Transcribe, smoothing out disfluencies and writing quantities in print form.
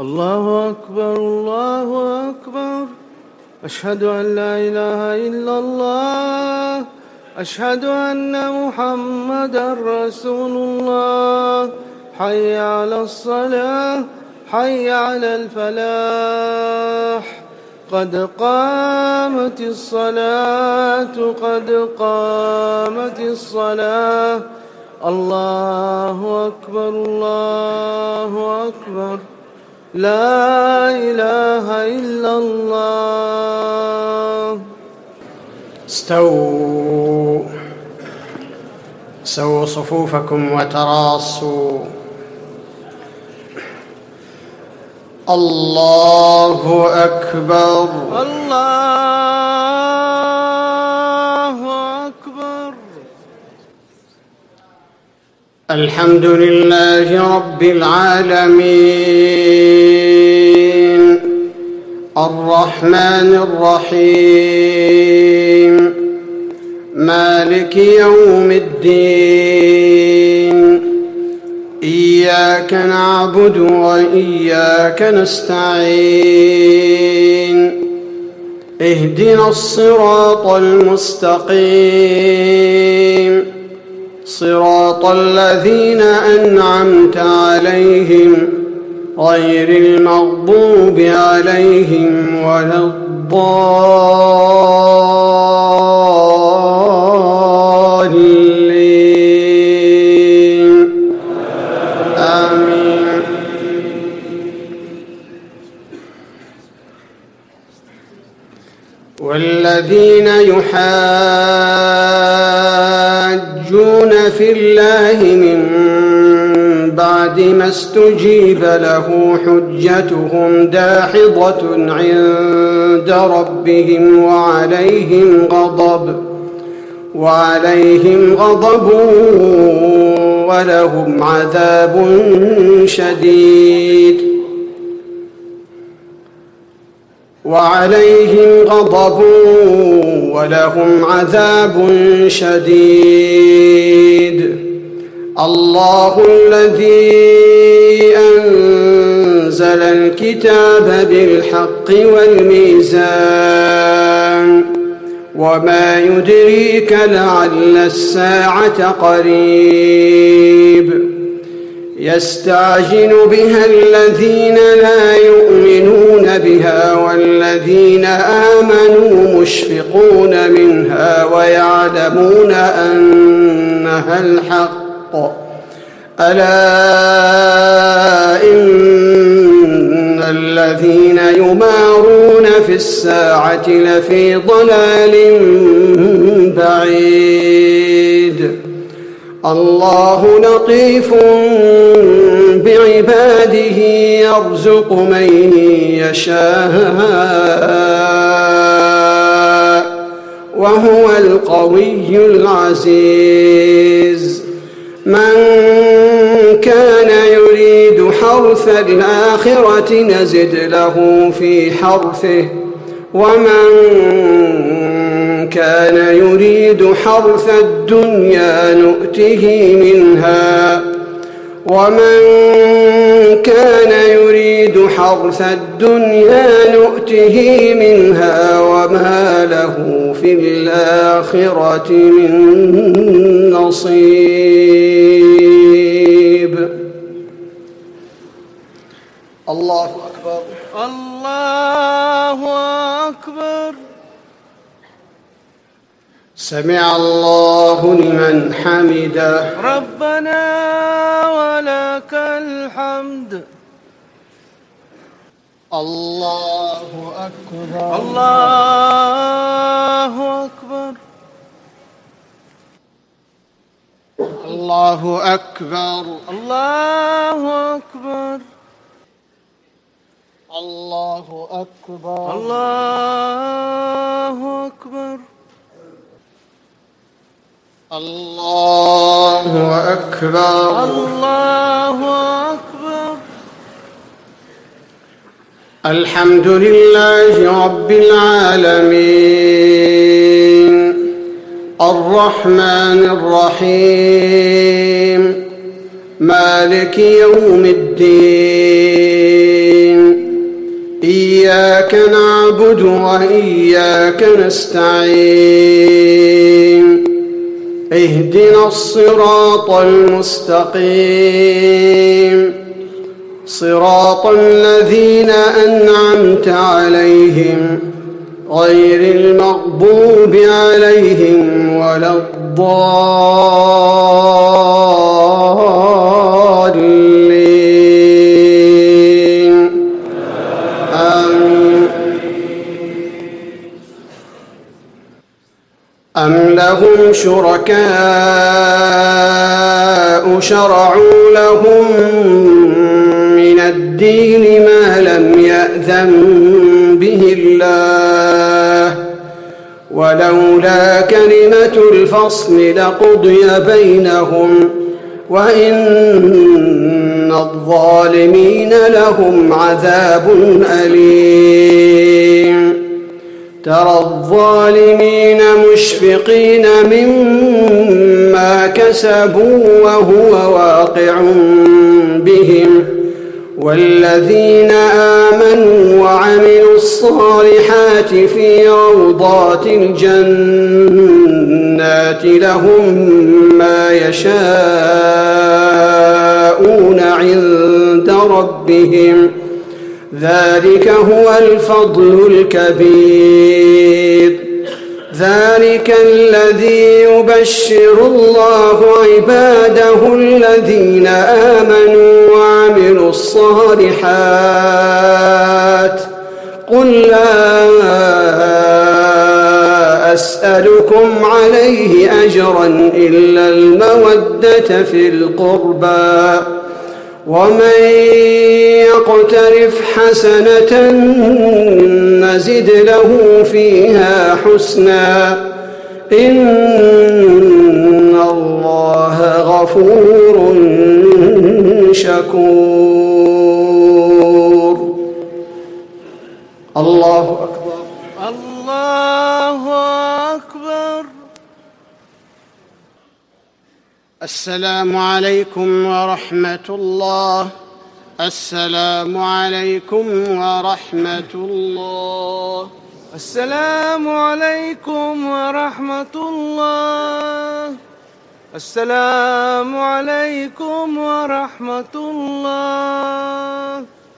الله أكبر الله أكبر. أشهد أن لا إله إلا الله. أشهد أن محمدا رسول الله. حي على الصلاة، حي على الفلاح، قد قامت الصلاة، قد قامت الصلاة. الله أكبر الله أكبر. لا إله إلا الله. استووا صفوفكم وتراصوا. الله أكبر الله أكبر. الحمد لله رب العالمين، الرحمن الرحيم، مالك يوم الدين. إياك نعبد وإياك نستعين. اهدنا الصراط المستقيم، صراط الذين أنعمت عليهم غير المغضوب عليهم ولا الضالين. آمين. والذين يحاجون في الله من بعد ما استجيب له حجتهم داحضة عند ربهم وعليهم غضب ولهم عذاب شديد. وعليهم غضب ولهم عذاب شديد. الله الذي أنزل الكتاب بالحق والميزان. وما يدريك لعل الساعة قريب. يستعجل بها الذين لا يؤمنون بها والذين آمنوا مشفقون منها ويعلمون أنها الحق. ألا إن الذين يمارون في الساعة لفي ضلال بعيد. الله لطيف بعباده يرزق من يشاء وهو القوي العزيز. من كان يريد حرث الآخرة نزد له في حرثه، ومن كان يريد حرث الدنيا نؤته منها، ومن كان يريد حرث الدنيا نؤته منها وما له في الآخرة من نصيب. الله أكبر الله أكبر. سمع الله لمن حمده. ربنا ولك الحمد. الله أكبر الله أكبر. الله أكبر الله أكبر. الله أكبر الله أكبر. الله أكبر الله أكبر. الحمد لله رب العالمين، الرحمن الرحيم، مالك يوم الدين. إياك نعبد وإياك نستعين اهدنا الصراط المستقيم صراط الذين أنعمت عليهم غير المغضوب عليهم ولا الضالين آمين. أم لهم شركاء شرعوا لهم من الدين ما لم يأذن به الله ولولا كلمة الفصل لقضي بينهم وإن الظالمين لهم عذاب أليم. ترى الظالمين مشفقين مما كسبوا وهو واقع بهم والذين آمنوا وعملوا الصالحات في روضات الجنات لهم ما يشاءون عند ربهم ذلك هو الفضل الكبير. ذلك الذي يبشر الله عباده الذين آمنوا وعملوا الصالحات قل لا أسألكم عليه أجرا إلا المودة في القربى ومن يقترف حسنة نزد له فيها حسنا إن الله غفور شكور. الله أكبر. الله أكبر. السلام عليكم ورحمة الله. السلام عليكم ورحمة الله. السلام عليكم ورحمة الله. السلام عليكم ورحمة الله.